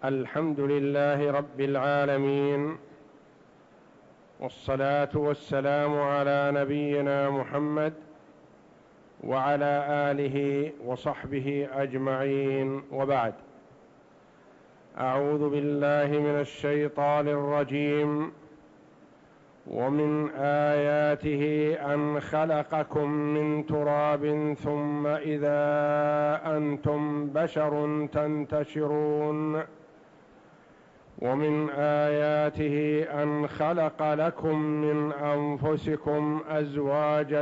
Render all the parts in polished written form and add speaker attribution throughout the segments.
Speaker 1: الحمد لله رب العالمين، والصلاة والسلام على نبينا محمد وعلى آله وصحبه أجمعين، وبعد. أعوذ بالله من الشيطان الرجيم. ومن آياته أن خلقكم من تراب ثم إذا أنتم بشر تنتشرون. ومن آياته أن خلق لكم من أنفسكم أزواجا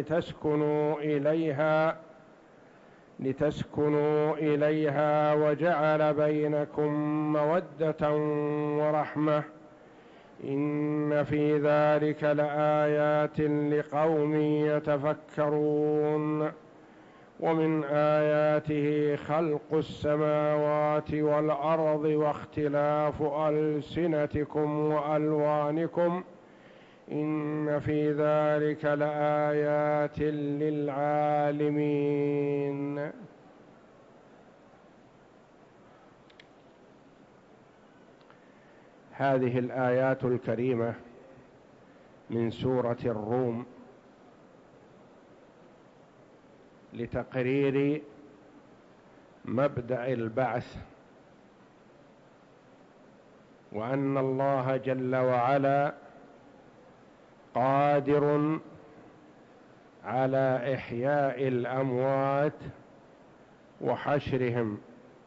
Speaker 1: لتسكنوا إليها وجعل بينكم مودة ورحمة، إن في ذلك لآيات لقوم يتفكرون. ومن آياته خلق السماوات والأرض واختلاف ألسنتكم وألوانكم، إن في ذلك لآيات للعالمين. هذه الآيات الكريمة من سورة الروم لتقرير مبدأ البعث، وأن الله جل وعلا قادر على إحياء الأموات وحشرهم.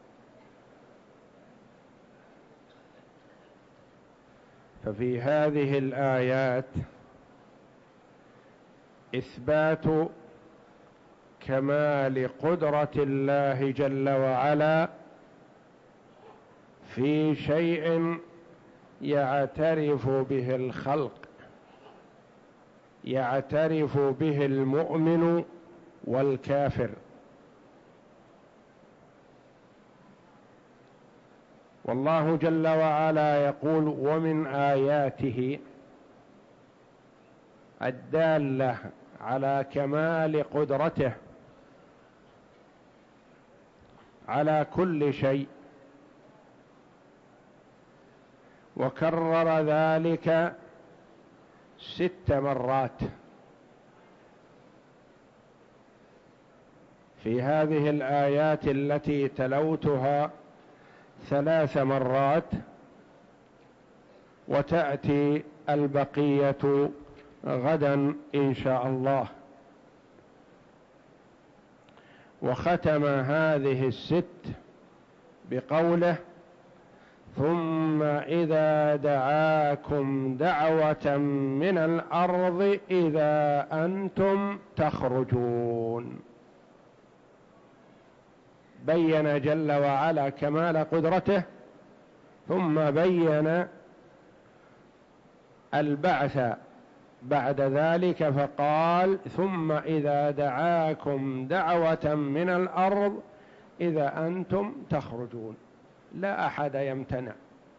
Speaker 1: ففي هذه الآيات إثبات كمال قدرة الله جل وعلا في شيء يعترف به الخلق، يعترف به المؤمن والكافر. والله جل وعلا يقول: ومن آياته، الدالة على كمال قدرته على كل شيء، وكرر ذلك 6 مرات في هذه الآيات التي تلوتها 3 مرات، وتأتي البقية غدا إن شاء الله. وختم هذه 6 بقوله: ثم إذا دعاكم دعوة من الأرض إذا أنتم تخرجون. بين جل وعلا كمال قدرته، ثم بين البعث بعد ذلك فقال: ثم إذا دعاكم دعوة من الأرض إذا أنتم تخرجون. لا أحد يمتنع.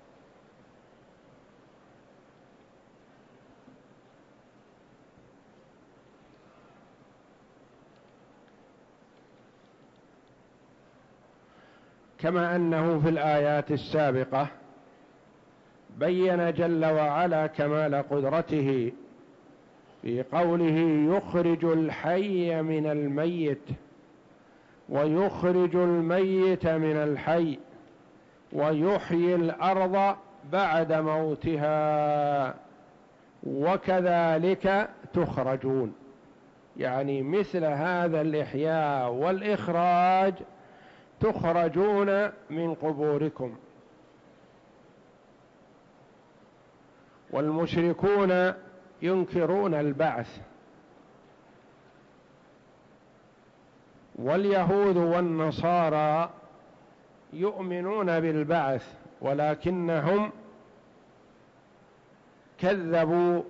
Speaker 1: كما أنه في الآيات السابقة بين جل وعلا كمال قدرته في قوله: يخرج الحي من الميت ويخرج الميت من الحي ويحيي الأرض بعد موتها وكذلك تخرجون. يعني مثل هذا الإحياء والإخراج تخرجون من قبوركم. والمشركون ينكرون البعث، واليهود والنصارى يؤمنون بالبعث، ولكنهم كذبوا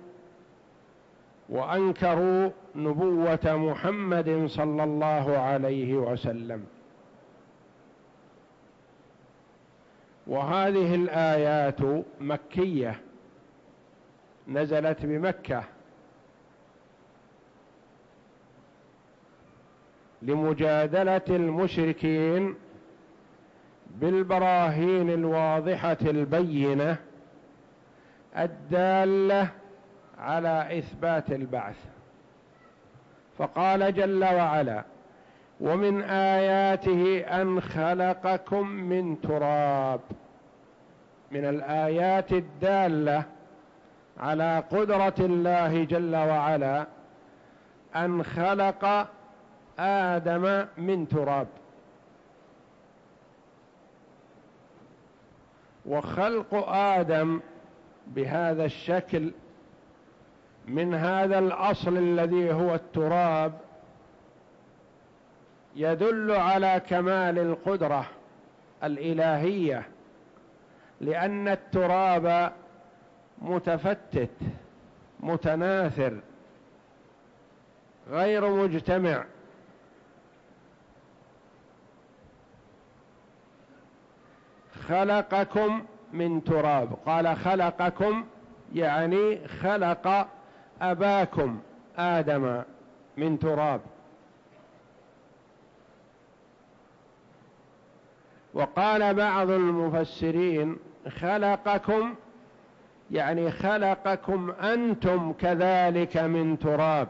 Speaker 1: وأنكروا نبوة محمد صلى الله عليه وسلم. وهذه الآيات مكية، نزلت بمكة لمجادلة المشركين بالبراهين الواضحة البينة الدالة على إثبات البعث. فقال جل وعلا: ومن آياته أن خلقكم من تراب. من الآيات الدالة على قدرة الله جل وعلا أن خلق آدم من تراب. وخلق آدم بهذا الشكل من هذا الأصل الذي هو التراب يدل على كمال القدرة الإلهية، لأن التراب متفتت متناثر غير مجتمع. خلقكم من تراب، قال خلقكم يعني خلق أباكم آدم من تراب. وقال بعض المفسرين خلقكم يعني خلقكم أنتم كذلك من تراب،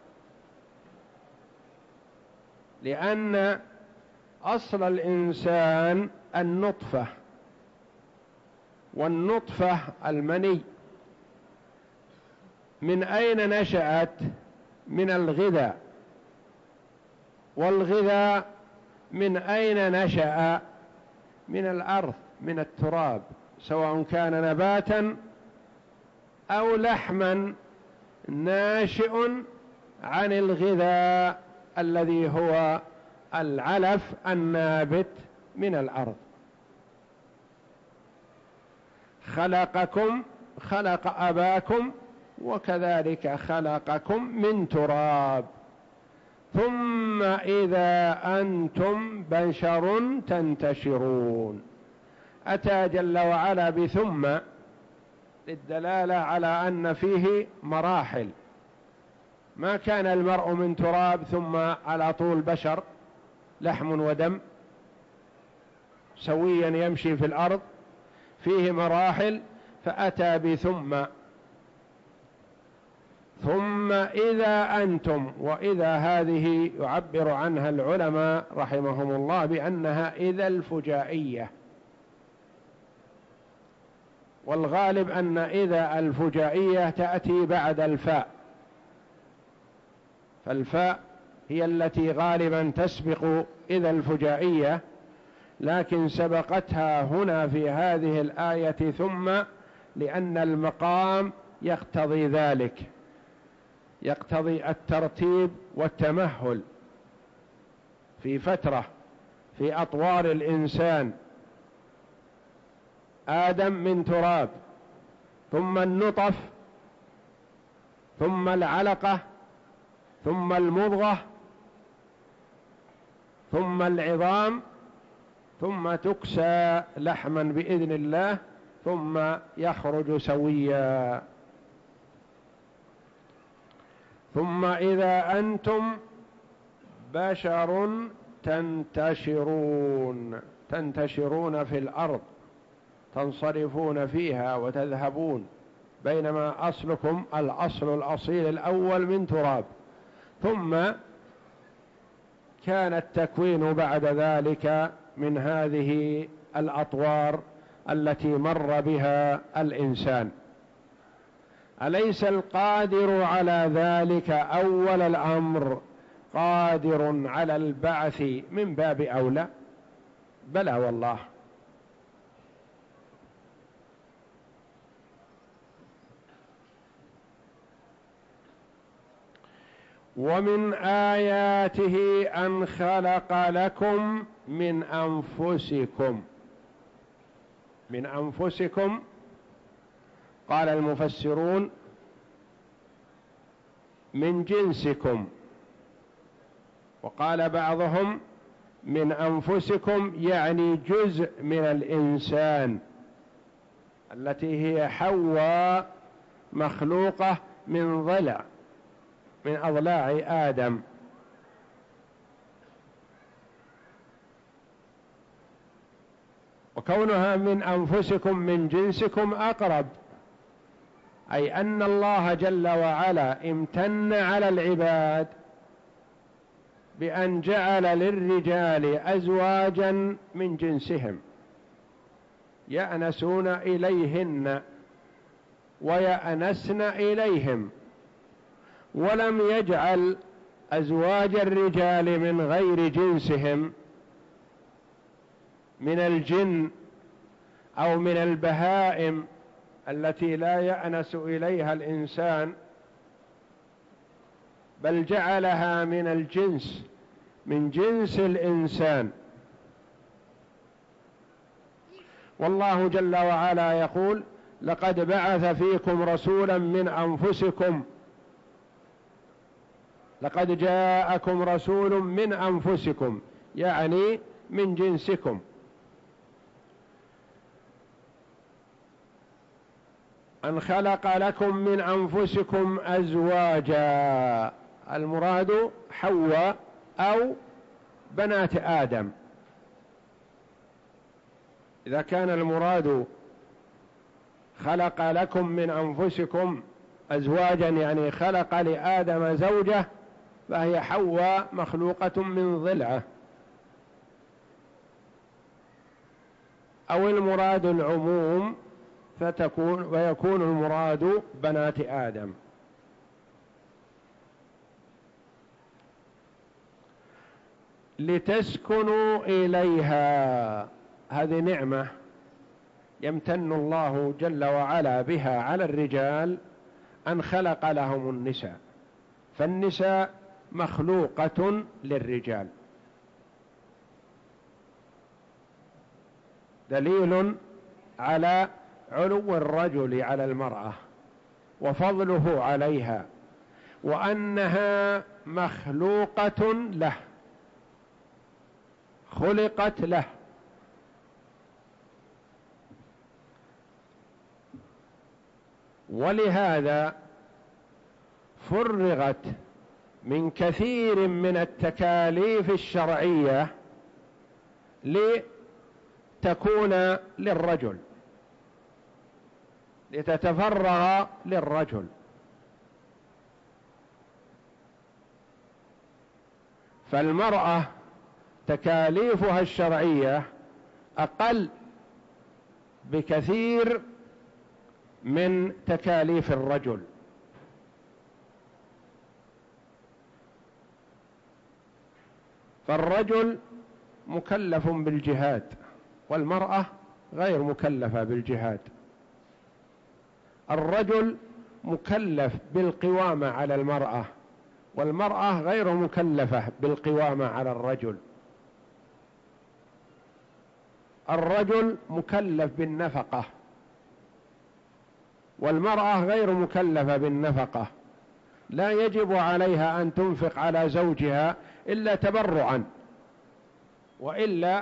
Speaker 1: لأن أصل الإنسان النطفة، والنطفة المني. من أين نشأت؟ من الغذاء. والغذاء من أين نشأ؟ من الأرض، من التراب، سواء كان نباتا أو لحما ناشئ عن الغذاء الذي هو العلف النابت من الأرض. خلقكم، خلق أباكم، وكذلك خلقكم من تراب، ثم إذا أنتم بشر تنتشرون. أتى جل وعلا بثم للدلالة على أن فيه مراحل. ما كان المرء من تراب ثم على طول بشر لحم ودم سويا يمشي في الأرض، فيه مراحل. فأتى بثم، ثم إذا أنتم. وإذا هذه يعبر عنها العلماء رحمهم الله بأنها إذا الفجائية، والغالب أن إذا الفجائية تأتي بعد الفاء، فالفاء هي التي غالبا تسبق إذا الفجائية، لكن سبقتها هنا في هذه الآية ثم، لأن المقام يقتضي ذلك، يقتضي الترتيب والتمهل في فترة في أطوار الإنسان. آدم من تراب، ثم النطف، ثم العلقة، ثم المضغة، ثم العظام، ثم تكسى لحما بإذن الله، ثم يخرج سويا. ثم إذا أنتم بشر تنتشرون، تنتشرون في الأرض، تنصرفون فيها وتذهبون، بينما أصلكم الأصل الأصيل الأول من تراب، ثم كان التكوين بعد ذلك من هذه الأطوار التي مر بها الإنسان. أليس القادر على ذلك أول الأمر قادر على البعث من باب أولى؟ بلى والله. ومن آياته أن خلق لكم من أنفسكم. من أنفسكم قال المفسرون من جنسكم، وقال بعضهم من أنفسكم يعني جزء من الإنسان، التي هي حواء مخلوقة من ضلع من أضلاع آدم. وكونها من أنفسكم من جنسكم أقرب، أي أن الله جل وعلا امتن على العباد بأن جعل للرجال أزواجا من جنسهم يأنسون إليهن ويأنسن إليهم، ولم يجعل أزواج الرجال من غير جنسهم من الجن أو من البهائم التي لا يأنس إليها الإنسان، بل جعلها من الجنس، من جنس الإنسان. والله جل وعلا يقول: لقد بعث فيكم رسولا من أنفسكم، لقد جاءكم رسول من أنفسكم، يعني من جنسكم. أن خلق لكم من أنفسكم أزواجا، المراد حواء أو بنات آدم. إذا كان المراد خلق لكم من أنفسكم أزواجا يعني خلق لآدم زوجة، فهي حواء مخلوقة من ضلعه. أو المراد العموم ويكون المراد بنات آدم. لتسكنوا إليها، هذه نعمة يمتن الله جل وعلا بها على الرجال، أن خلق لهم النساء، فالنساء مخلوقة للرجال، دليل على علو الرجل على المرأة وفضله عليها، وأنها مخلوقة له، خلقت له. ولهذا فرغت من كثير من التكاليف الشرعية لتكون للرجل، لتتفرغ للرجل. فالمرأة تكاليفها الشرعية أقل بكثير من تكاليف الرجل. فالرجل مكلف بالجهاد، والمرأة غير مكلفة بالجهاد. الرجل مكلف بالقوامة على المرأة، والمرأة غير مكلفة بالقوامة على الرجل. الرجل مكلف بالنفقة، والمرأة غير مكلفة بالنفقة، لا يجب عليها أن تنفق على زوجها إلا تبرعا، وإلا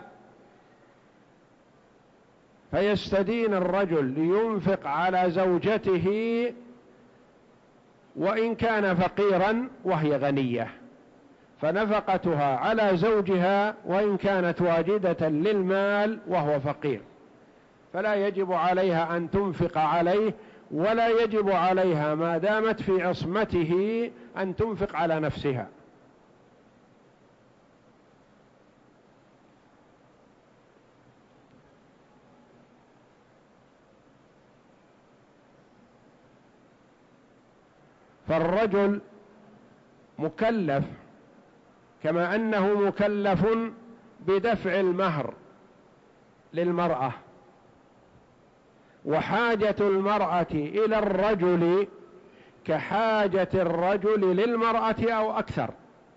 Speaker 1: فيستدين الرجل لينفق على زوجته وإن كان فقيرا وهي غنية، فنفقتها على زوجها وإن كانت واجدة للمال وهو فقير، فلا يجب عليها أن تنفق عليه، ولا يجب عليها ما دامت في عصمته أن تنفق على نفسها. فالرجل مكلف كما أنه مكلف بدفع المهر للمرأة، وحاجة المرأة إلى الرجل كحاجة الرجل للمرأة أو أكثر،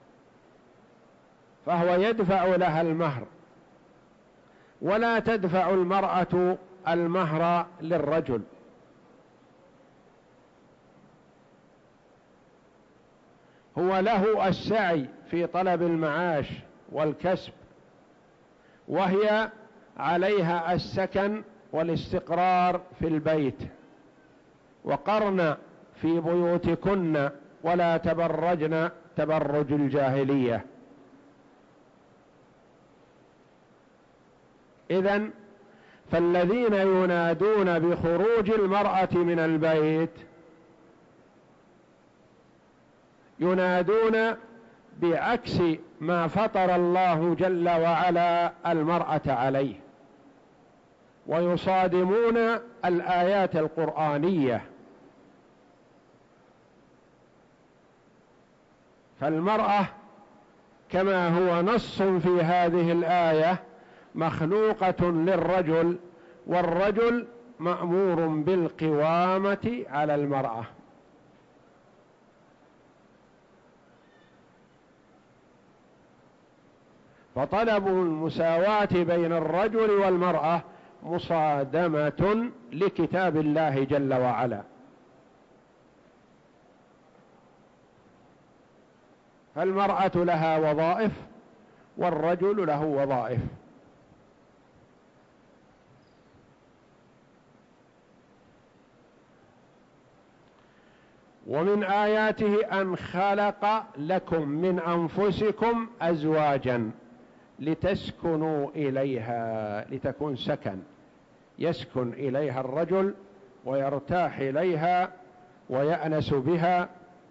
Speaker 1: فهو يدفع لها المهر، ولا تدفع المرأة المهر للرجل. هو له السعي في طلب المعاش والكسب، وهي عليها السكن والاستقرار في البيت. وقرن في بيوتكن ولا تبرجن تبرج الجاهلية. إذن فالذين ينادون بخروج المرأة من البيت ينادون بعكس ما فطر الله جل وعلا المرأة عليه، ويصادمون الآيات القرآنية. فالمرأة كما هو نص في هذه الآية مخلوقة للرجل، والرجل مأمور بالقوامة على المرأة. فطلب المساواة بين الرجل والمرأة مصادمة لكتاب الله جل وعلا. فالمرأة لها وظائف والرجل له وظائف. ومن آياته أن خلق لكم من أنفسكم أزواجا لتسكنوا إليها، لتكون سكن، يسكن إليها الرجل ويرتاح إليها ويأنس بها.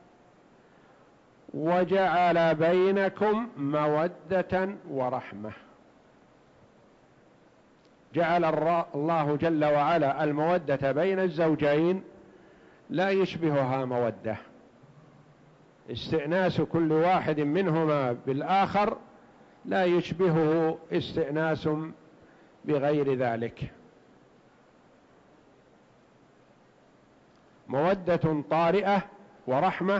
Speaker 1: وجعل بينكم مودة ورحمة. جعل الله جل وعلا المودة بين الزوجين لا يشبهها مودة، استئناس كل واحد منهما بالآخر لا يشبهه استئناس بغير ذلك. مودة طارئة ورحمة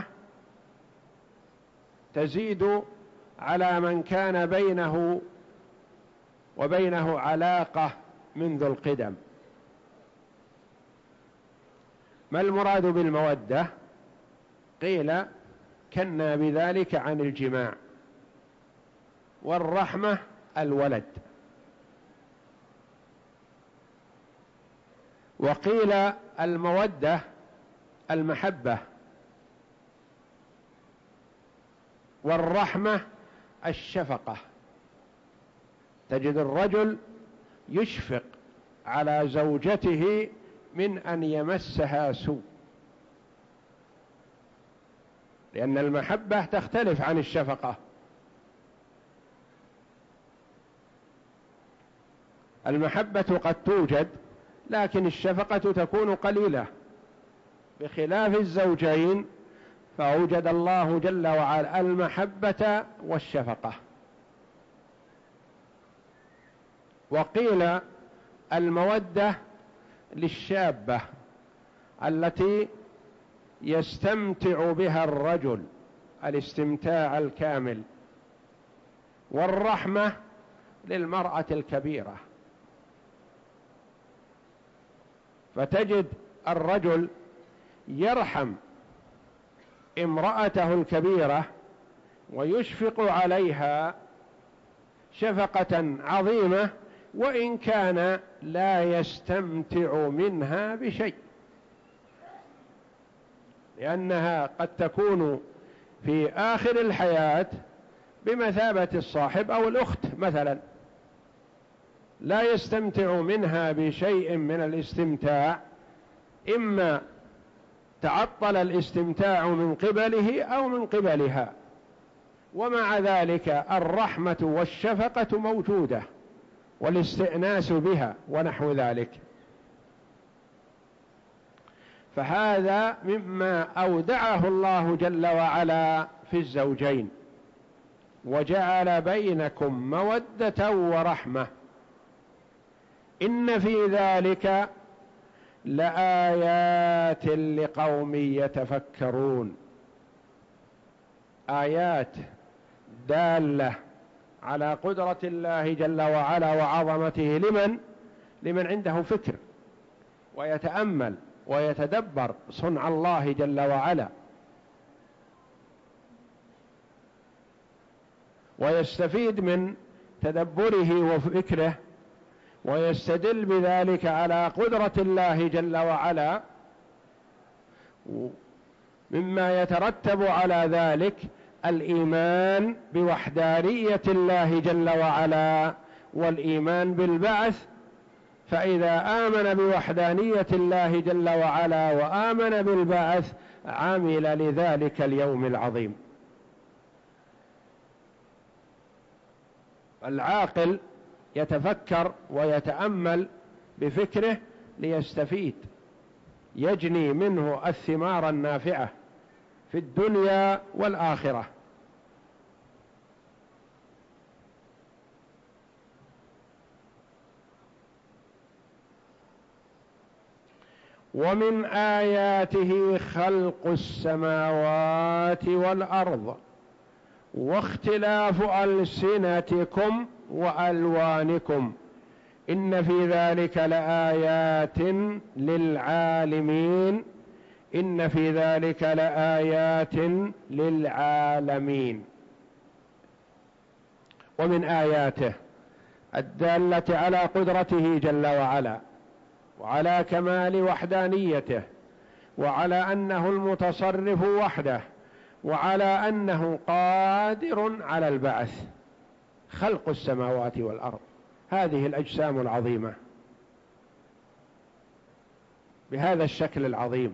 Speaker 1: تزيد على من كان بينه وبينه علاقة منذ القدم. ما المراد بالمودة؟ قيل كنا بذلك عن الجماع، والرحمة الولد، وقيل المودة المحبة، والرحمة الشفقة. تجد الرجل يشفق على زوجته من أن يمسها سوء، لأن المحبة تختلف عن الشفقة. المحبة قد توجد لكن الشفقة تكون قليلة، بخلاف الزوجين فأوجد الله جل وعلا المحبة والشفقة. وقيل المودة للشابة التي يستمتع بها الرجل الاستمتاع الكامل، والرحمة للمرأة الكبيرة. فتجد الرجل يرحم امرأته الكبيرة ويشفق عليها شفقة عظيمة، وإن كان لا يستمتع منها بشيء، لأنها قد تكون في آخر الحياة بمثابة الصاحب أو الأخت مثلا، لا يستمتع منها بشيء من الاستمتاع، إما تعطل الاستمتاع من قبله أو من قبلها، ومع ذلك الرحمة والشفقة موجودة والاستئناس بها ونحو ذلك. فهذا مما أودعه الله جل وعلا في الزوجين. وجعل بينكم مودة ورحمة إن في ذلك لآيات لقوم يتفكرون. آيات دالة على قدرة الله جل وعلا وعظمته لمن عنده فكر ويتأمل ويتدبر صنع الله جل وعلا، ويستفيد من تدبره وفكره، ويستدل بذلك على قدرة الله جل وعلا. مما يترتب على ذلك الإيمان بوحدانية الله جل وعلا، والإيمان بالبعث، فإذا آمن بوحدانية الله جل وعلا وآمن بالبعث عمل لذلك اليوم العظيم. العاقل يتفكر ويتأمل بفكره ليستفيد، يجني منه الثمار النافعة في الدنيا والآخرة. ومن آياته خلق السماوات والأرض واختلاف ألسنتكم وألوانكم إن في ذلك لآيات للعالمين إن في ذلك لآيات للعالمين. ومن آياته الدالة على قدرته جل وعلا وعلى كمال وحدانيته وعلى أنه المتصرف وحده وعلى أنه قادر على البعث خلق السماوات والأرض، هذه الأجسام العظيمة بهذا الشكل العظيم،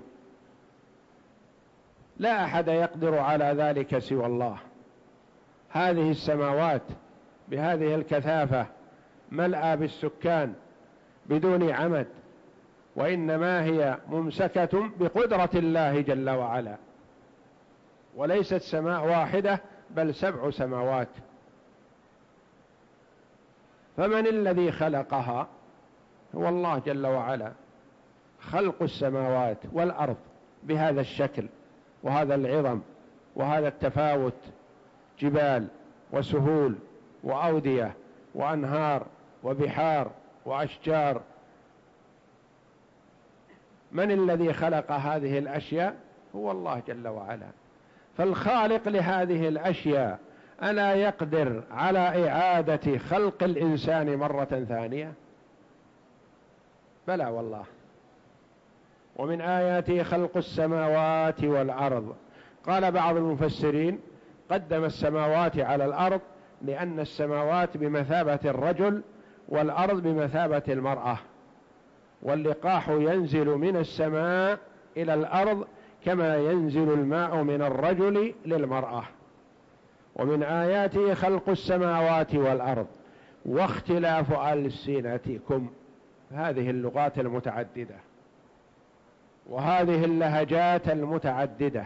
Speaker 1: لا أحد يقدر على ذلك سوى الله. هذه السماوات بهذه الكثافة ملأى بالسكان بدون عمد، وإنما هي ممسكة بقدرة الله جل وعلا، وليست سماء واحدة بل 7 سماوات. فمن الذي خلقها؟ هو الله جل وعلا. خلق السماوات والأرض بهذا الشكل وهذا العظم وهذا التفاوت، جبال وسهول وأودية وأنهار وبحار وأشجار، من الذي خلق هذه الأشياء؟ هو الله جل وعلا. فالخالق لهذه الأشياء ألا يقدر على إعادة خلق الإنسان مرة ثانية؟ بلى والله. ومن آياته خلق السماوات والأرض. قال بعض المفسرين قدم السماوات على الأرض لأن السماوات بمثابة الرجل والأرض بمثابة المرأة، واللقاح ينزل من السماء إلى الأرض كما ينزل الماء من الرجل للمرأة. ومن آياته خلق السماوات والأرض واختلاف ألسنتكم، هذه اللغات المتعددة وهذه اللهجات المتعددة.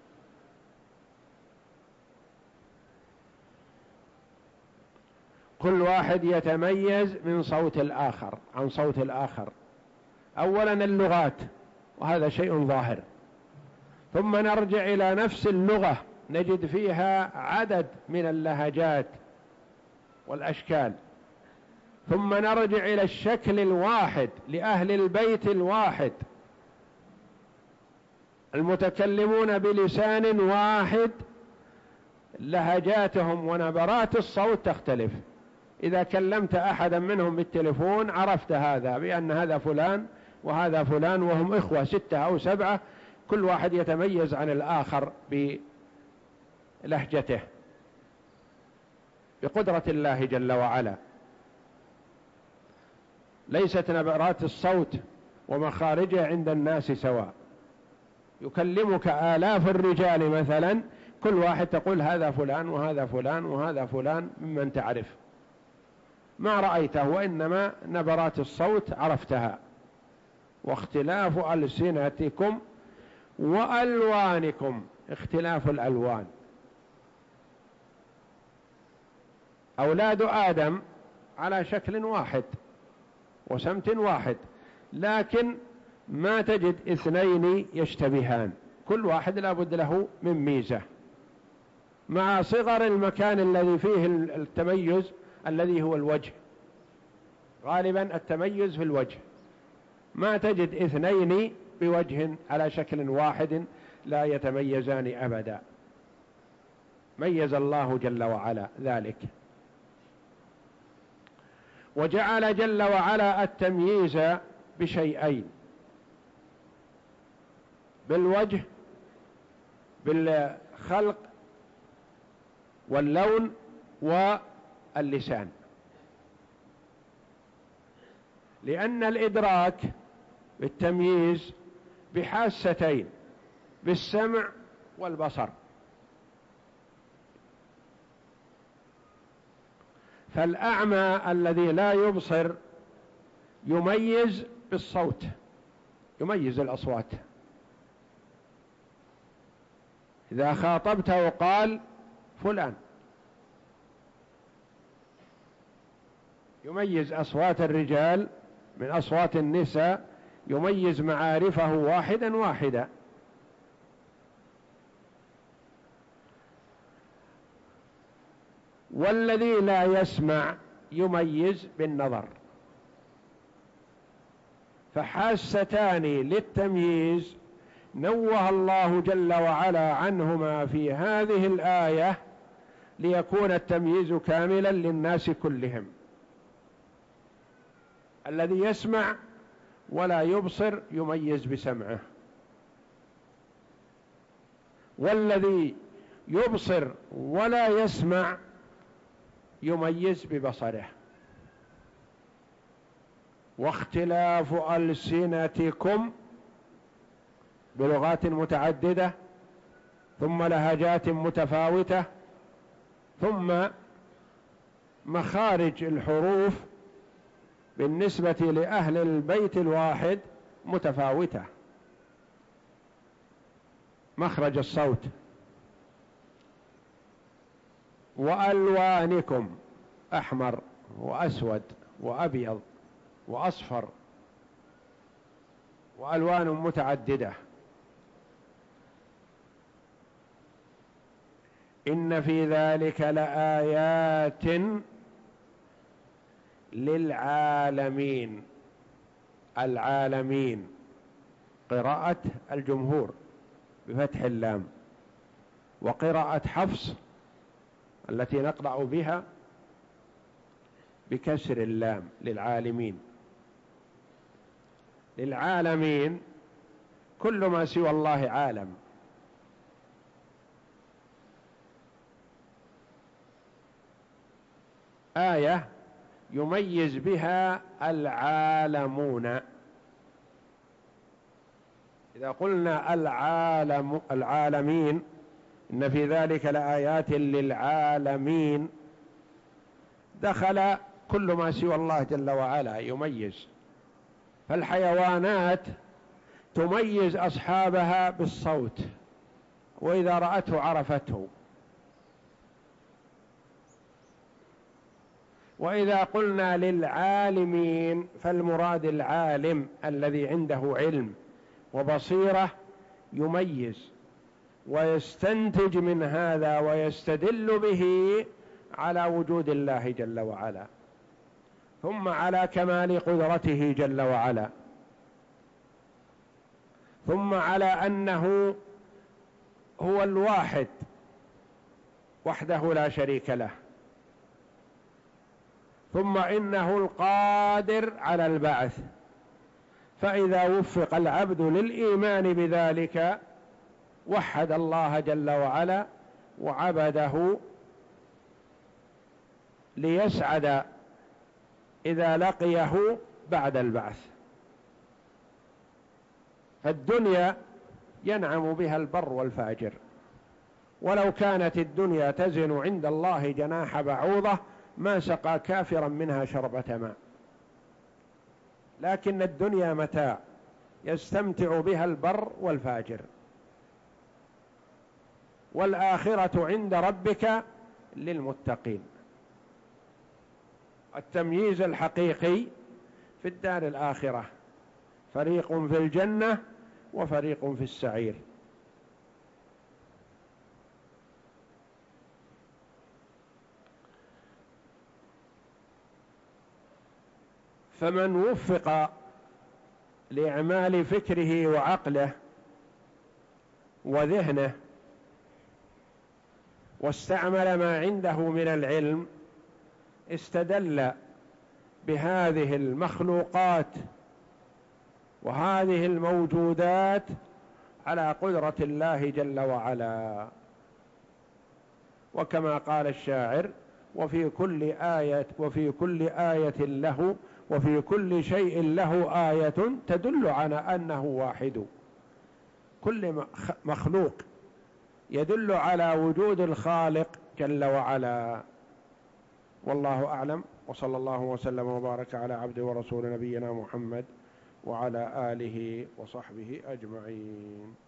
Speaker 1: كل واحد يتميز من صوت الآخر عن صوت الآخر. أولا اللغات، وهذا شيء ظاهر، ثم نرجع إلى نفس اللغة نجد فيها عدد من اللهجات والأشكال، ثم نرجع إلى الشكل الواحد لأهل البيت الواحد المتكلمون بلسان واحد، لهجاتهم ونبرات الصوت تختلف. إذا كلمت أحدا منهم بالتليفون عرفت هذا بأن هذا فلان وهذا فلان، وهم إخوة 6 أو 7، كل واحد يتميز عن الآخر بلهجته بقدرة الله جل وعلا. ليست نبرات الصوت ومخارجه عند الناس سواء. يكلمك آلاف الرجال مثلا، كل واحد تقول هذا فلان وهذا فلان وهذا فلان ممن تعرف، ما رأيته، وإنما نبرات الصوت عرفتها. واختلاف ألسنتكم وألوانكم، اختلاف الألوان. أولاد آدم على شكل واحد وسمت واحد، لكن ما تجد 2 يشتبهان، كل واحد لا بد له من ميزة، مع صغر المكان الذي فيه التميز الذي هو الوجه. غالبا التميز في الوجه، ما تجد 2 بوجه على شكل واحد لا يتميزان أبدا. ميز الله جل وعلا ذلك. وجعل جل وعلا التمييز بشيئين: بالوجه بالخلق واللون واللسان. لأن الإدراك بالتمييز بحاستين، بالسمع والبصر. فالأعمى الذي لا يبصر يميز بالصوت، يميز الأصوات. إذا خاطبته وقال فلان، يميز أصوات الرجال من أصوات النساء، يميز معارفه واحدا واحدا. والذي لا يسمع يميز بالنظر. فحاستان للتمييز نوه الله جل وعلا عنهما في هذه الآية ليكون التمييز كاملا للناس كلهم. الذي يسمع ولا يبصر يميز بسمعه، والذي يبصر ولا يسمع يميز ببصره. واختلاف ألسنتكم بلغات متعددة، ثم لهجات متفاوتة، ثم مخارج الحروف بالنسبة لأهل البيت الواحد متفاوتة. مخرج الصوت. وألوانكم، أحمر وأسود وأبيض وأصفر، وألوان متعددة. إن في ذلك لآيات للعالمين. العالمين قراءة الجمهور بفتح اللام، وقراءة حفص التي نقرأ بها بكسر اللام، للعالمين. للعالمين كل ما سوى الله عالم. آية يميز بها العالمون. إذا قلنا العالمين إن في ذلك لآيات للعالمين، دخل كل ما سوى الله جل وعلا يميز. فالحيوانات تميز أصحابها بالصوت، وإذا رأته عرفته. وإذا قلنا للعالمين فالمراد العالم الذي عنده علم وبصيرة، يميز ويستنتج من هذا ويستدل به على وجود الله جل وعلا، ثم على كمال قدرته جل وعلا، ثم على أنه هو الواحد وحده لا شريك له، ثم إنه القادر على البعث. فإذا وفق العبد للإيمان بذلك وحد الله جل وعلا وعبده ليسعد إذا لقيه بعد البعث. فالدنيا ينعم بها البر والفاجر، ولو كانت الدنيا تزن عند الله جناح بعوضة ما سقى كافرا منها شربة ماء. لكن الدنيا متاع يستمتع بها البر والفاجر، والآخرة عند ربك للمتقين. التمييز الحقيقي في الدار الآخرة، فريق في الجنة وفريق في السعير. فمن وفق لإعمال فكره وعقله وذهنه واستعمل ما عنده من العلم، استدل بهذه المخلوقات وهذه الموجودات على قدرة الله جل وعلا. وكما قال الشاعر: وفي كل آية له وفي كل شيء له آية تدل على أنه واحد. كل مخلوق يدل على وجود الخالق جل وعلا. والله أعلم، وصلى الله وسلم وبارك على عبده ورسول نبينا محمد وعلى آله وصحبه أجمعين.